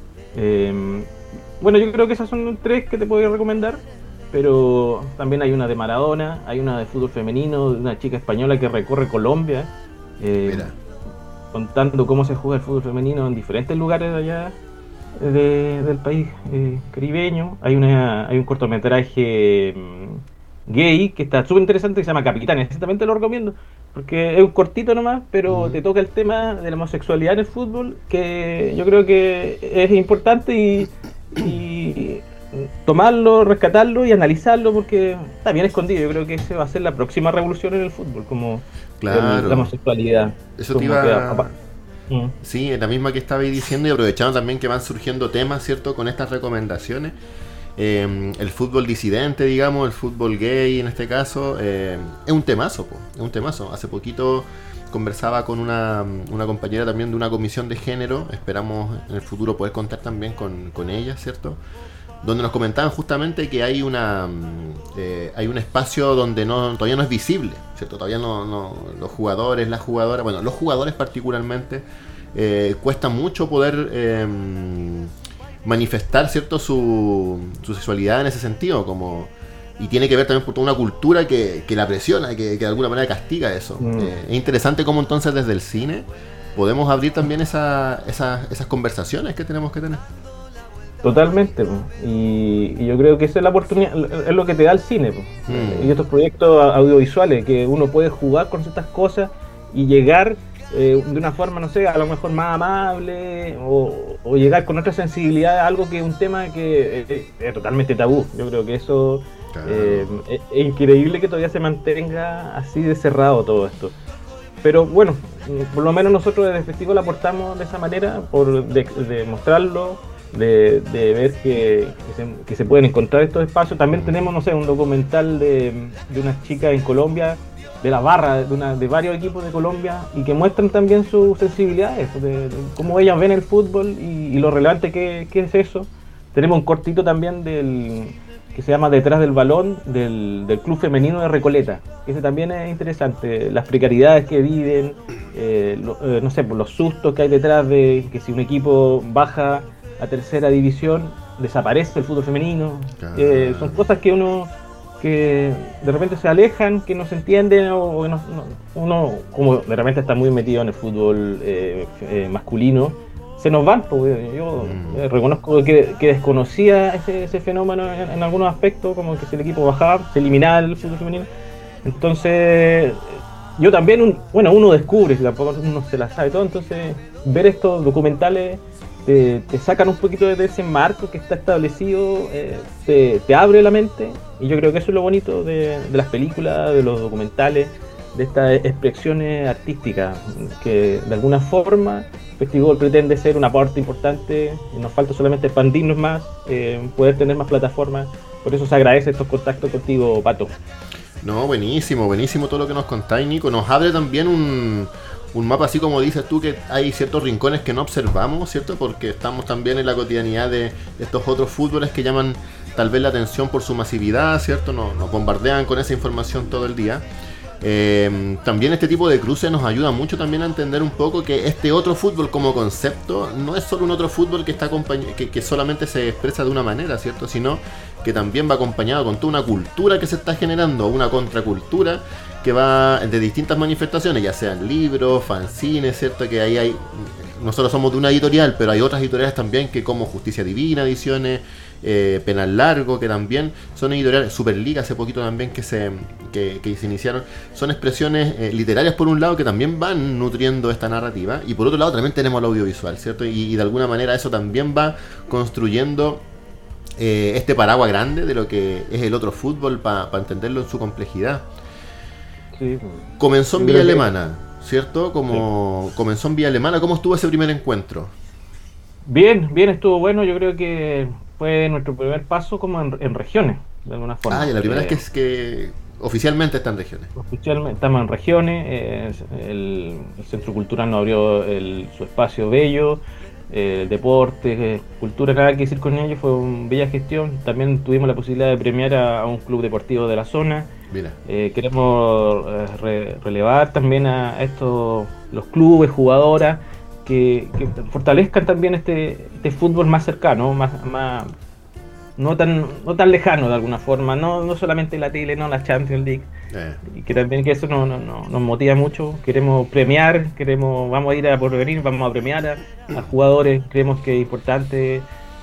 Eh, bueno, yo creo que esas son tres que te podría recomendar. Pero también hay una de Maradona, hay una de fútbol femenino, de una chica española que recorre Colombia, eh, contando cómo se juega el fútbol femenino en diferentes lugares de allá de, del país eh, caribeño. Hay una hay un cortometraje gay, que está súper interesante, que se llama Capitanes. Exactamente lo recomiendo, porque es un cortito nomás, pero Ujú. te toca el tema de la homosexualidad en el fútbol, que yo creo que es importante y, y tomarlo, rescatarlo y analizarlo, porque está bien escondido. Yo creo que ese va a ser la próxima revolución en el fútbol, como el- la Claro, homosexualidad. eso te Como que, iba. apa- mm, Sí, en la misma que estaba ahí diciendo y aprovechando también que van surgiendo temas, ¿cierto? Con estas recomendaciones. Eh, el fútbol disidente, digamos, el fútbol gay en este caso, eh, es un temazo, po, es un temazo. Hace poquito conversaba con una, una compañera también de una comisión de género, esperamos en el futuro poder contar también con, con ella, ¿cierto? Donde nos comentaban justamente que hay una mm, eh, hay un espacio donde no todavía no es visible, ¿cierto? Todavía no, no los jugadores, las jugadoras, bueno, los jugadores particularmente, eh, cuesta mucho poder eh, manifestar, ¿cierto? Su, su sexualidad en ese sentido, como y tiene que ver también por toda una cultura que, que la presiona, que, que de alguna manera castiga eso. mm. Eh, es interesante cómo entonces desde el cine podemos abrir también esa, esa, esas conversaciones que tenemos que tener. Totalmente, po. y, y yo creo que esa es la oportunidad, es lo que te da el cine, po. Mm. Y estos proyectos a- audiovisuales, que uno puede jugar con ciertas cosas y llegar eh, de una forma, no sé, a lo mejor más amable, o, o llegar con otra sensibilidad a algo que es un tema que eh, eh, es totalmente tabú. Yo creo que eso Claro. eh, es, es increíble que todavía se mantenga así de cerrado todo esto. Pero bueno, por lo menos nosotros desde Festival aportamos de esa manera, por de, de mostrarlo, de, de ver que, que, se, que se pueden encontrar estos espacios. También tenemos, no sé, un documental de, de unas chicas en Colombia, de la barra, de, una, de varios equipos de Colombia, y que muestran también sus sensibilidades, de, de cómo ellas ven el fútbol y, y lo relevante que, que es eso. Tenemos un cortito también del que se llama Detrás del Balón, del, del Club Femenino de Recoleta. Ese también es interesante, las precariedades que viven, eh, lo, eh, no sé, por los sustos que hay detrás de que si un equipo baja a tercera división, desaparece el fútbol femenino. Claro. Eh, son cosas que uno que de repente se alejan, que no se entienden, o, o que no, no, uno como de repente está muy metido en el fútbol eh, eh, masculino, se nos van, pues yo Mm. eh, reconozco que, que desconocía ese, ese fenómeno en, en algunos aspectos, como que si el equipo bajaba, se eliminaba el fútbol femenino. Entonces, yo también, un, bueno, uno descubre, si tampoco uno se la sabe todo, entonces ver estos documentales te, te sacan un poquito de ese marco que está establecido, eh, te, te abre la mente, y yo creo que eso es lo bonito de, de las películas, de los documentales, de estas expresiones artísticas, que de alguna forma Festival pretende ser un aporte importante. Nos falta solamente expandirnos más, eh, poder tener más plataformas. Por eso se agradece estos contactos contigo, Pato. No, buenísimo, buenísimo todo lo que nos contáis, Nico. Nos abre también un, un mapa, así como dices tú, que hay ciertos rincones que no observamos, ¿cierto? Porque estamos también en la cotidianidad de estos otros fútboles que llaman tal vez la atención por su masividad, ¿cierto? Nos, nos bombardean con esa información todo el día. Eh, también este tipo de cruces nos ayuda mucho también a entender un poco que este otro fútbol como concepto no es solo un otro fútbol que está acompañ- que, que solamente se expresa de una manera, ¿cierto? Sino que también va acompañado con toda una cultura que se está generando, una contracultura que va de distintas manifestaciones, ya sean libros, fanzines, ¿cierto? Que ahí hay, nosotros somos de una editorial, pero hay otras editoriales también que como Justicia Divina, Ediciones, eh, Penal Largo, que también son editoriales, Superliga hace poquito también que se, que, que se iniciaron, son expresiones eh, literarias por un lado que también van nutriendo esta narrativa, y por otro lado también tenemos el audiovisual, ¿cierto? Y, y de alguna manera eso también va construyendo eh, este paraguas grande de lo que es el otro fútbol para pa entenderlo en su complejidad. Sí. Comenzó en Yo Villa creo que- Alemana, ¿cierto? Como comenzó en Villa Alemana, ¿cómo estuvo ese primer encuentro? Bien, bien, estuvo bueno. Yo creo que fue nuestro primer paso como en, en regiones, de alguna forma. Ah, y la primera Eh, vez que es que oficialmente está en regiones. Oficialmente estamos en regiones, eh, el, el Centro Cultural nos abrió el- su espacio bello, eh, deporte, eh, cultura, nada que decir con ello, fue una bella gestión. También tuvimos la posibilidad de premiar a, a un club deportivo de la zona. Mira. Eh, queremos eh, re- relevar también a estos, los clubes, jugadoras, que, que fortalezcan también este, este fútbol más cercano, más, más no tan no tan lejano de alguna forma, no, no solamente la tele, no la Champions League, Eh, y que también que eso no, no, no- nos motiva mucho. Queremos premiar, queremos vamos a ir a por venir, vamos a premiar a, a jugadores. Creemos que es importante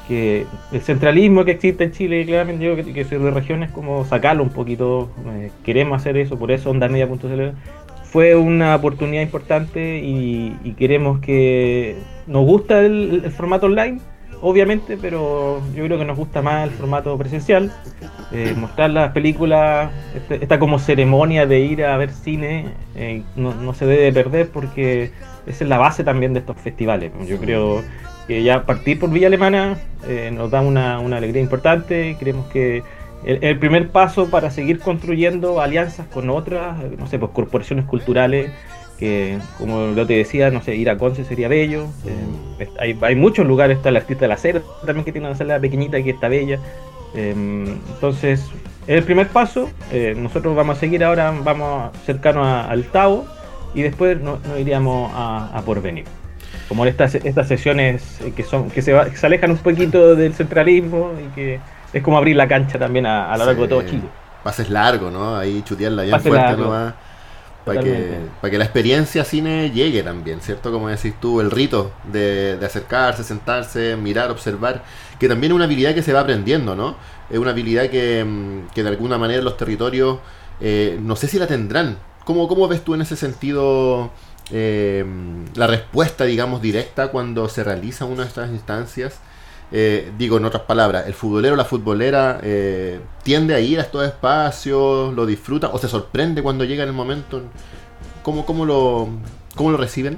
que el centralismo que existe en Chile, claramente yo que, que soy de regiones, como sacarlo un poquito, eh, queremos hacer eso, por eso onda media punto c l fue una oportunidad importante y, y queremos que nos gusta el, el formato online, obviamente, pero yo creo que nos gusta más el formato presencial, eh, mostrar las películas, este, esta como ceremonia de ir a ver cine, eh, no, no se debe perder porque esa es la base también de estos festivales. Yo creo que ya partir por Villa Alemana eh, nos da una, una alegría importante, creemos que el, el primer paso para seguir construyendo alianzas con otras, no sé, pues corporaciones culturales, que como yo te decía, no sé, ir a Conce sería bello, eh, hay, hay muchos lugares, está el Artista de la Cera también que tiene una sala pequeñita que está bella, eh, entonces es el primer paso, eh, nosotros vamos a seguir ahora, vamos cercanos a, al Tao y después nos no iríamos a, a Porvenir. Como estas, estas sesiones que son que se, va, que se alejan un poquito del centralismo y que es como abrir la cancha también a, a lo largo sí, de todo Chile. Pases largo, ¿no? Ahí chutearla bien Pase fuerte nomás. Para que, para que la experiencia cine llegue también, ¿cierto? Como decís tú, el rito de, de acercarse, sentarse, mirar, observar, que también es una habilidad que se va aprendiendo, ¿no? Es una habilidad que, que de alguna manera los territorios, eh, no sé si la tendrán. ¿Cómo, cómo ves tú en ese sentido eh, la respuesta, digamos, directa cuando se realiza una de estas instancias? Eh, digo, en otras palabras, el futbolero o la futbolera eh, tiende a ir a estos espacios, lo disfruta o se sorprende cuando llega el momento. ¿Cómo, cómo, lo, cómo lo reciben?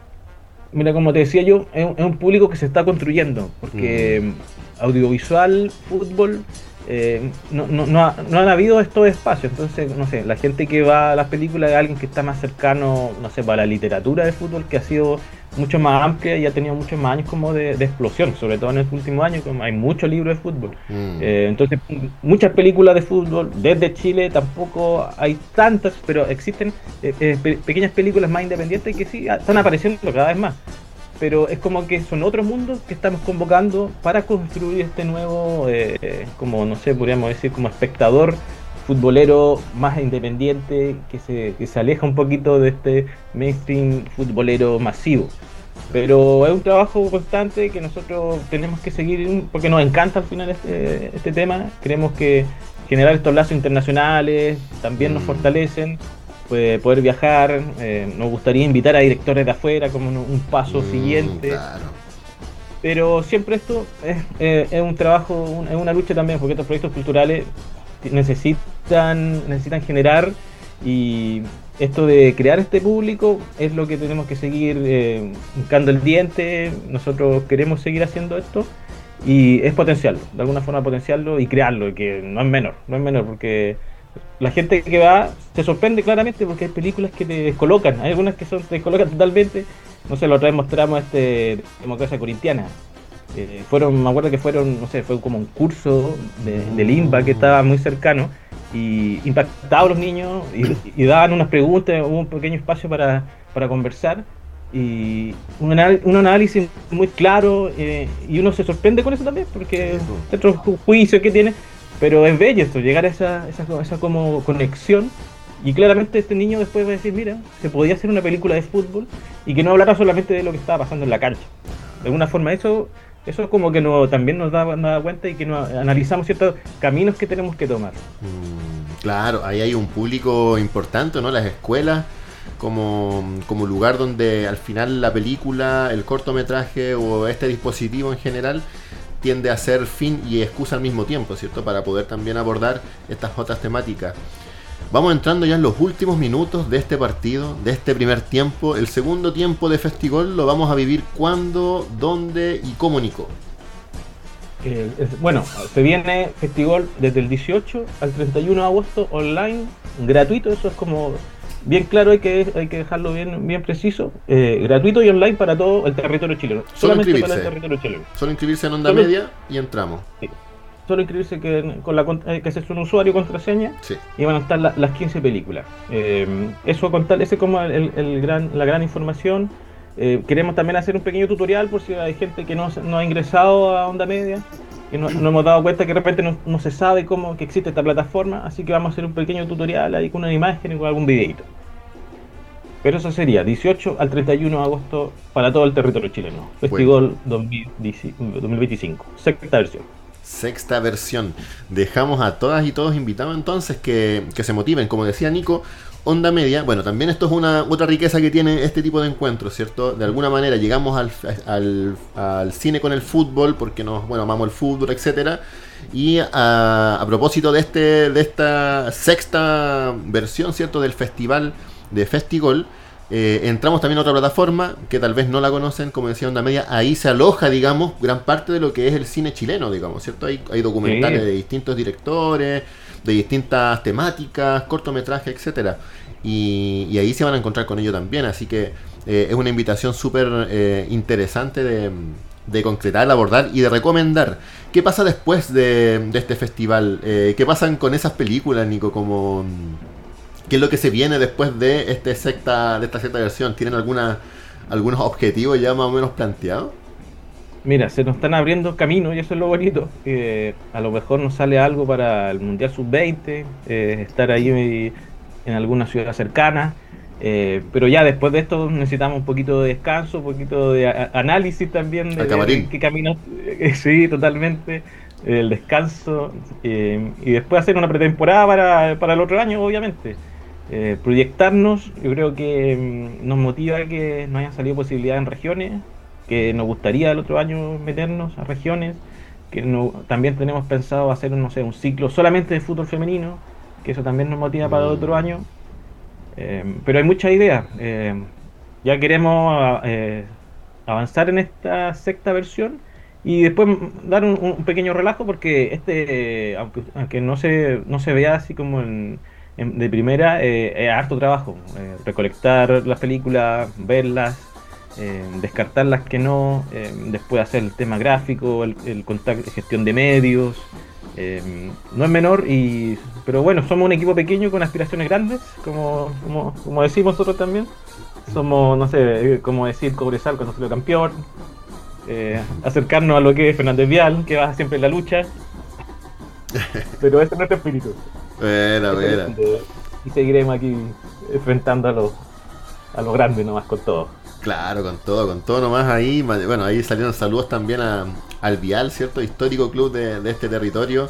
Mira, como te decía yo, es un, es un público que se está construyendo, porque mm. audiovisual, fútbol, eh, no, no, no, ha, no han habido estos espacios. Entonces, no sé, la gente que va a las películas es alguien que está más cercano, no sé, para la literatura de fútbol, que ha sido mucho más amplia y ha tenido muchos más años como de, de explosión, sobre todo en el último año, como hay muchos libros de fútbol. Mm. Eh, entonces, muchas películas de fútbol, desde Chile tampoco hay tantas, pero existen eh, eh, pe- pequeñas películas más independientes que sí están apareciendo cada vez más. Pero es como que son otros mundos que estamos convocando para construir este nuevo, eh, como no sé, podríamos decir, como espectador futbolero más independiente, que se, que se aleja un poquito de este mainstream futbolero masivo. Pero es un trabajo constante que nosotros tenemos que seguir, porque nos encanta al final este, este tema. Creemos que generar estos lazos internacionales también nos fortalecen, puede poder viajar, eh, nos gustaría invitar a directores de afuera como un, un paso mm, siguiente. Claro. Pero siempre esto es, eh, es un trabajo, un, es una lucha también, porque estos proyectos culturales necesitan necesitan generar, y esto de crear este público es lo que tenemos que seguir eh, hincando el diente. Nosotros queremos seguir haciendo esto y es potenciarlo, de alguna forma potenciarlo y crearlo, que no es menor, no es menor porque la gente que va se sorprende claramente porque hay películas que te descolocan, hay algunas que son, te descolocan totalmente. No sé, la otra vez mostramos este Democracia Corintiana. Eh, fueron, me acuerdo que fueron, no sé, fue como un curso de, del I N B A que estaba muy cercano y impactaba a los niños y, y daban unas preguntas, hubo un pequeño espacio para, para conversar y un, anal, un análisis muy claro, eh, y uno se sorprende con eso también porque sí, otro juicio que tiene, pero es bello esto, llegar a esa, esa, esa como conexión. Y claramente este niño después va a decir, mira, se podía hacer una película de fútbol y que no hablara solamente de lo que estaba pasando en la cancha. De alguna forma eso eso es como que no, también nos da, nos da cuenta y que nos analizamos ciertos caminos que tenemos que tomar. Mm, claro, ahí hay un público importante, ¿no? Las escuelas como, como lugar donde al final la película, el cortometraje o este dispositivo en general tiende a ser fin y excusa al mismo tiempo, ¿cierto? Para poder también abordar estas otras temáticas. Vamos entrando ya en los últimos minutos de este partido, de este primer tiempo. El segundo tiempo de Festigol lo vamos a vivir cuándo, dónde y cómo, Nico. Eh, es, bueno, se viene Festigol desde el dieciocho al treinta y uno de agosto, online, gratuito. Eso es como bien claro, hay que, hay que dejarlo bien, bien preciso. Eh, gratuito y online para todo el territorio chileno. Solo solamente inscribirse. Para el territorio chileno. Solo inscribirse en Onda Solo... Media y entramos. Sí. Solo inscribirse que, con la, que es un usuario y contraseña, sí, y van a estar la, las quince películas. Eh, eso contar, ese es como el, el gran, la gran información. Eh, queremos también hacer un pequeño tutorial por si hay gente que no, no ha ingresado a Onda Media, que no, no hemos dado cuenta que de repente no, no se sabe cómo que existe esta plataforma, así que vamos a hacer un pequeño tutorial ahí con una imagen y con algún videito. Pero eso sería dieciocho al treinta y uno de agosto para todo el territorio chileno. Festival dos mil veinticinco, sexta versión. Sexta versión. Dejamos a todas y todos invitados entonces que, que se motiven. Como decía Nico, Onda Media, bueno, también esto es una otra riqueza que tiene este tipo de encuentros, ¿cierto? De alguna manera llegamos al, al, al cine con el fútbol porque nos, bueno, amamos el fútbol, etcétera. Y a, a propósito de este de esta sexta versión, ¿cierto? Del festival de Festigol, eh, entramos también a otra plataforma que tal vez no la conocen, como decía Onda Media. Ahí se aloja, digamos, gran parte de lo que es el cine chileno, digamos, ¿cierto? Hay, hay documentales sí. de distintos directores, de distintas temáticas, cortometrajes, etcétera. Y, y ahí se van a encontrar con ello también, así que eh, es una invitación súper eh, interesante de, de concretar, de abordar y de recomendar. ¿Qué pasa después de, de este festival? Eh, ¿Qué pasan con esas películas, Nico? Como, ¿qué es lo que se viene después de, este secta, de esta sexta versión? ¿Tienen alguna, algunos objetivos ya más o menos planteados? Mira, se nos están abriendo caminos y eso es lo bonito. Eh, a lo mejor nos sale algo para el Mundial sub veinte, eh, estar ahí en alguna ciudad cercana. Eh, pero ya después de esto necesitamos un poquito de descanso, un poquito de a- análisis también de, de, de qué camino. Eh, sí, totalmente. Eh, el descanso. Eh, y después hacer una pretemporada para, para el otro año, obviamente. Eh, proyectarnos, yo creo que mm, nos motiva que nos hayan salido posibilidades en regiones, que nos gustaría el otro año meternos a regiones, que no, también tenemos pensado hacer, no sé, un ciclo solamente de fútbol femenino, que eso también nos motiva para el otro año. Eh, pero hay muchas ideas. Eh, ya queremos eh, avanzar en esta sexta versión y después dar un, un pequeño relajo porque este, eh, aunque, aunque no se no se vea así como en, en, de primera, eh, es harto trabajo. Eh, recolectar las películas, verlas, eh, descartar las que no, eh, después hacer el tema gráfico, el, el contacto, gestión de medios. Eh, no es menor, y pero bueno, somos un equipo pequeño con aspiraciones grandes, como, como, como decimos nosotros también. Somos, no sé, como decir Cobresal cuando salió campeón, eh, acercarnos a lo que es Fernández Vial, que va siempre en la lucha, pero ese es nuestro espíritu. Buena, buena. Y seguiremos aquí enfrentando a los a los grandes nomás con todo. Claro, con todo, con todo nomás ahí. Bueno, ahí salieron saludos también a, al Vial, ¿cierto? Histórico club de, de este territorio.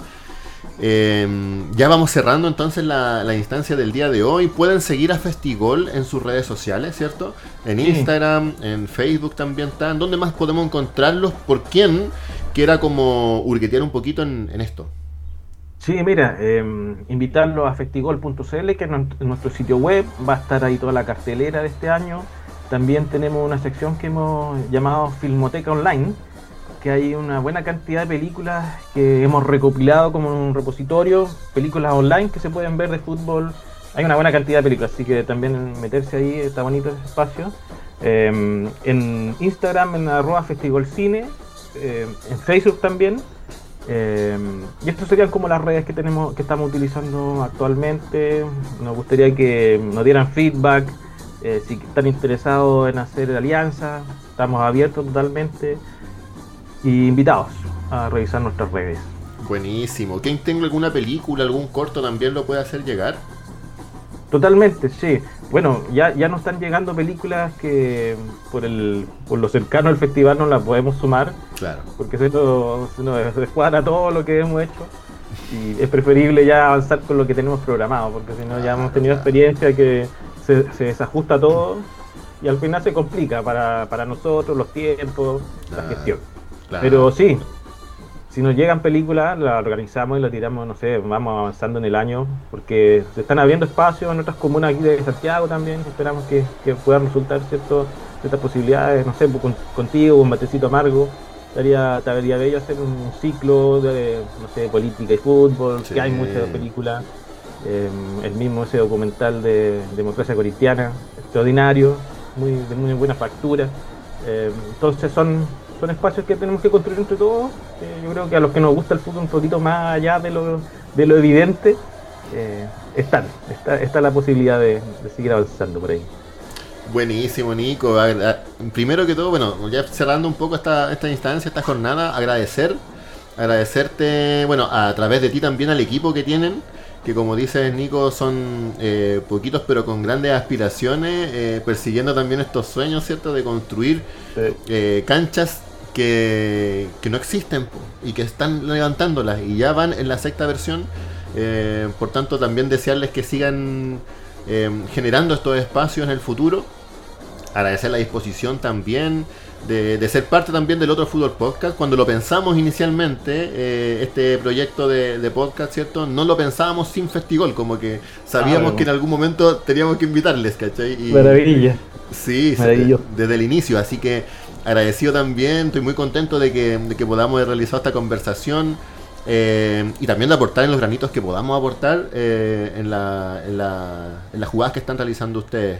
Eh, ya vamos cerrando entonces la, la instancia del día de hoy. Pueden seguir a Festigol en sus redes sociales, ¿cierto? En Instagram, sí. En Facebook también están. ¿Dónde más podemos encontrarlos? ¿Por quién quiera como hurguetear un poquito en, en esto? Sí, mira, eh, invitarlos a festigol punto c l, que es nuestro sitio web. Va a estar ahí toda la cartelera de este año. También tenemos una sección que hemos llamado Filmoteca Online, que hay una buena cantidad de películas que hemos recopilado como en un repositorio, películas online que se pueden ver de fútbol. Hay una buena cantidad de películas, así que también meterse ahí, está bonito ese espacio. Eh, en Instagram, en arroba festigolcine, eh, en Facebook también. Eh, y estas serían como las redes que tenemos, que estamos utilizando actualmente. Nos gustaría que nos dieran feedback. Eh, si están interesados en hacer alianzas, estamos abiertos totalmente y invitados a revisar nuestras redes. Buenísimo. ¿Quién tenga alguna película, algún corto también lo puede hacer llegar? Totalmente, sí. Bueno, ya, ya nos están llegando películas que por el por lo cercano al festival no las podemos sumar. Claro. Porque se nos, se nos descuadra todo lo que hemos hecho. Y es preferible ya avanzar con lo que tenemos programado, porque si no, ya hemos tenido experiencia que se, se desajusta todo y al final se complica para, para nosotros los tiempos, claro, la gestión. Claro. Pero sí, si nos llegan películas, las organizamos y las tiramos, no sé, vamos avanzando en el año, porque se están abriendo espacios en otras comunas aquí de Santiago también. Esperamos que, que puedan resultar cierto, ciertas posibilidades, no sé, con, contigo, un matecito amargo. Estaría, estaría bello hacer un ciclo de, no sé, política y fútbol, sí, que hay muchas películas. Eh, el mismo ese documental de democracia corintiana, extraordinario, muy, de muy buena factura. Eh, entonces son, son espacios que tenemos que construir entre todos. Eh, yo creo que a los que nos gusta el fútbol un poquito más allá de lo, de lo evidente, eh, están, está, está la posibilidad de, de seguir avanzando por ahí. Buenísimo, Nico. Primero que todo, bueno, ya cerrando un poco esta, esta instancia, esta jornada, agradecer, agradecerte, bueno, a través de ti también al equipo que tienen, que como dice Nico son eh, poquitos pero con grandes aspiraciones, eh, persiguiendo también estos sueños, ¿cierto? De construir Sí. eh, canchas que, que no existen po, y que están levantándolas y ya van en la sexta versión. Eh, por tanto, también desearles que sigan eh, generando estos espacios en el futuro. Agradecer la disposición también de, de ser parte también del Otro Fútbol Podcast. Cuando lo pensamos inicialmente, eh, este proyecto de, de podcast, ¿cierto? No lo pensábamos sin Festigol, como que sabíamos Ah, que en algún momento teníamos que invitarles, ¿cachai? Y, Maravilla. sí, Maravilloso. desde el inicio, así que agradecido también, estoy muy contento de que, de que podamos haber realizado esta conversación. Eh, y también de aportar en los granitos que podamos aportar eh, en, la, en, la, en las jugadas que están realizando ustedes.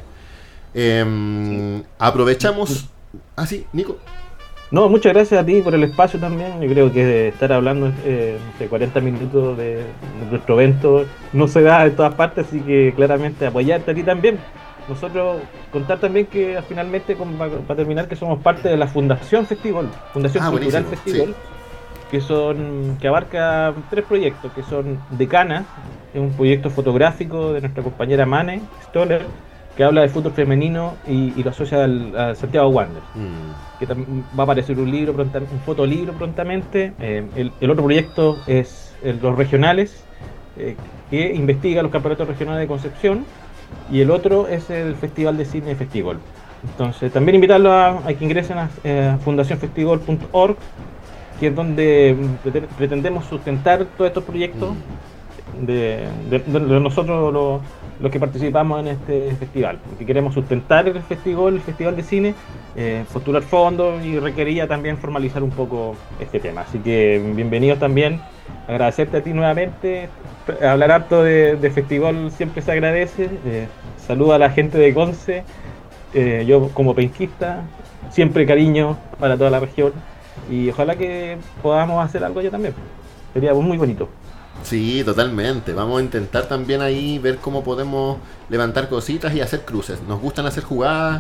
Eh, sí. Aprovechamos. Ah, sí, Nico. No, muchas gracias a ti por el espacio también. Yo creo que estar hablando eh, de cuarenta minutos de, de nuestro evento no se da en todas partes, así que claramente apoyarte a ti también. Nosotros contar también que finalmente, para terminar, que somos parte de la Fundación Festigol, Fundación ah, Cultural Festigol. Sí. Que son que abarca tres proyectos, que son Decana, es un proyecto fotográfico de nuestra compañera Mane Stoller, que habla de fútbol femenino y, y lo asocia al, a Santiago Wanderers, mm. que tam- va a aparecer un libro pronta, un fotolibro prontamente. Eh, el, el otro proyecto es el, los regionales, eh, que investiga los campeonatos regionales de Concepción, y el otro es el Festival de Cine Festigol. Entonces también invitarlos a, a que ingresen a eh, fundación festigol punto org, que es donde pretendemos sustentar todos estos proyectos mm. de, de, de nosotros los, los que participamos en este festival, porque queremos sustentar el festival, el festival de cine, eh, postular fondos y requería también formalizar un poco este tema. Así que bienvenidos también, agradecerte a ti nuevamente, hablar harto de, de festival siempre se agradece, eh, saludo a la gente de Conce, eh, yo como penquista, siempre cariño para toda la región. Y ojalá que podamos hacer algo allá también. Sería muy bonito. Sí, totalmente. Vamos a intentar también ahí ver cómo podemos levantar cositas y hacer cruces. Nos gustan hacer jugadas.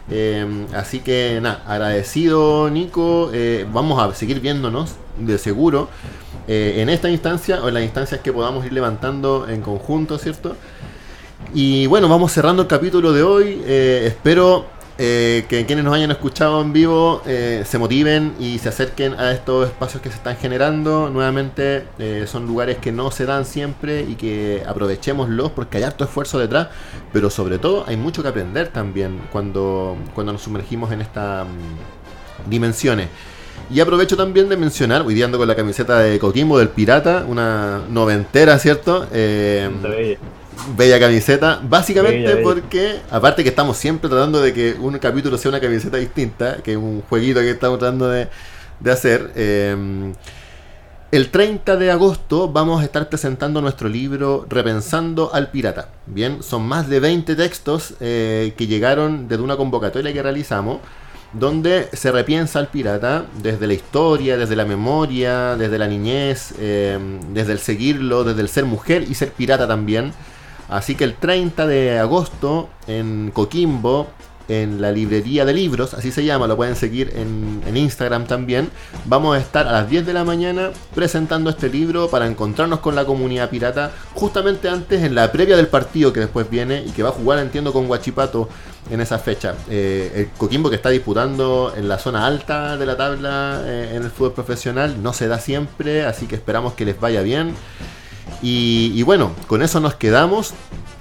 Eh, así que nada, agradecido Nico. Eh, vamos a seguir viéndonos de seguro eh, en esta instancia o en las instancias que podamos ir levantando en conjunto, ¿cierto? Y bueno, vamos cerrando el capítulo de hoy. Eh, espero... Eh, que quienes nos hayan escuchado en vivo eh, se motiven y se acerquen a estos espacios que se están generando. Nuevamente eh, son lugares que no se dan siempre y que aprovechémoslos porque hay harto esfuerzo detrás, pero sobre todo hay mucho que aprender también cuando, cuando nos sumergimos en estas um, dimensiones. Y aprovecho también de mencionar, hoy día ando con la camiseta de Coquimbo del Pirata, una noventera, ¿cierto? Eh, Bella camiseta, básicamente bella, bella. Porque, aparte que estamos siempre tratando de que un capítulo sea una camiseta distinta, que es un jueguito que estamos tratando de, de hacer, eh, el treinta de agosto vamos a estar presentando nuestro libro Repensando al Pirata. Bien, son más de veinte textos eh, que llegaron desde una convocatoria que realizamos, donde se repiensa al pirata desde la historia, desde la memoria, desde la niñez, eh, desde el seguirlo, desde el ser mujer y ser pirata también. Así que el treinta de agosto en Coquimbo, en la librería de libros, así se llama, lo pueden seguir en, en Instagram también, vamos a estar a las diez de la mañana presentando este libro para encontrarnos con la comunidad pirata justamente antes, en la previa del partido que después viene y que va a jugar, entiendo, con Huachipato en esa fecha. Eh, el Coquimbo, que está disputando en la zona alta de la tabla eh, en el fútbol profesional, no se da siempre, así que esperamos que les vaya bien. Y, y bueno, con eso nos quedamos.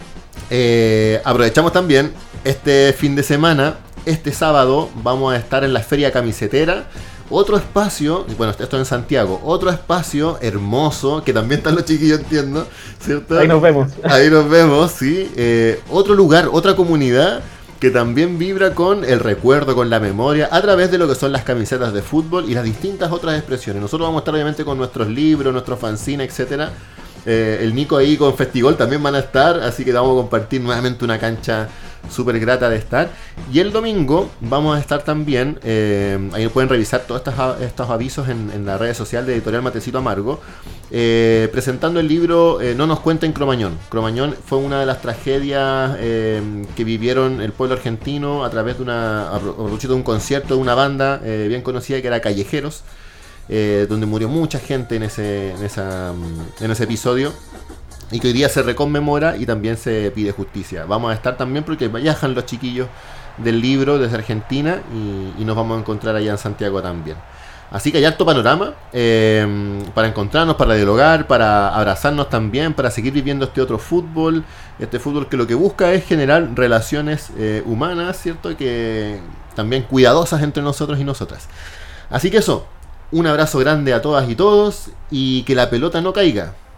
Eh, aprovechamos también este fin de semana. Este sábado vamos a estar en la Feria Camisetera. Otro espacio, bueno, esto en Santiago. Otro espacio hermoso, que también están los chiquillos, entiendo, ¿cierto? Ahí nos vemos. Ahí nos vemos, sí. Eh, otro lugar, otra comunidad que también vibra con el recuerdo, con la memoria, a través de lo que son las camisetas de fútbol y las distintas otras expresiones. Nosotros vamos a estar obviamente con nuestros libros, nuestros fanzines, etcétera. Eh, el Nico ahí con Festigol también van a estar, así que vamos a compartir nuevamente una cancha súper grata de estar. Y el domingo vamos a estar también, eh, ahí pueden revisar todos estos, estos avisos en, en la red social de Editorial Matecito Amargo, eh, presentando el libro eh, No nos cuenten Cromañón. Cromañón fue una de las tragedias eh, que vivieron el pueblo argentino a través de una a propósito de un concierto de una banda eh, bien conocida que era Callejeros. Eh, donde murió mucha gente en ese, en, esa, en ese episodio. y que hoy día se reconmemora y también se pide justicia. Vamos a estar también porque viajan los chiquillos del libro desde Argentina y, y nos vamos a encontrar allá en Santiago también. Así que hay harto panorama eh, para encontrarnos, para dialogar, para abrazarnos también, para seguir viviendo este otro fútbol, este fútbol que lo que busca es generar relaciones eh, humanas, ¿cierto? Que también cuidadosas entre nosotros y nosotras. Así que eso, un abrazo grande a todas y todos y que la pelota no caiga.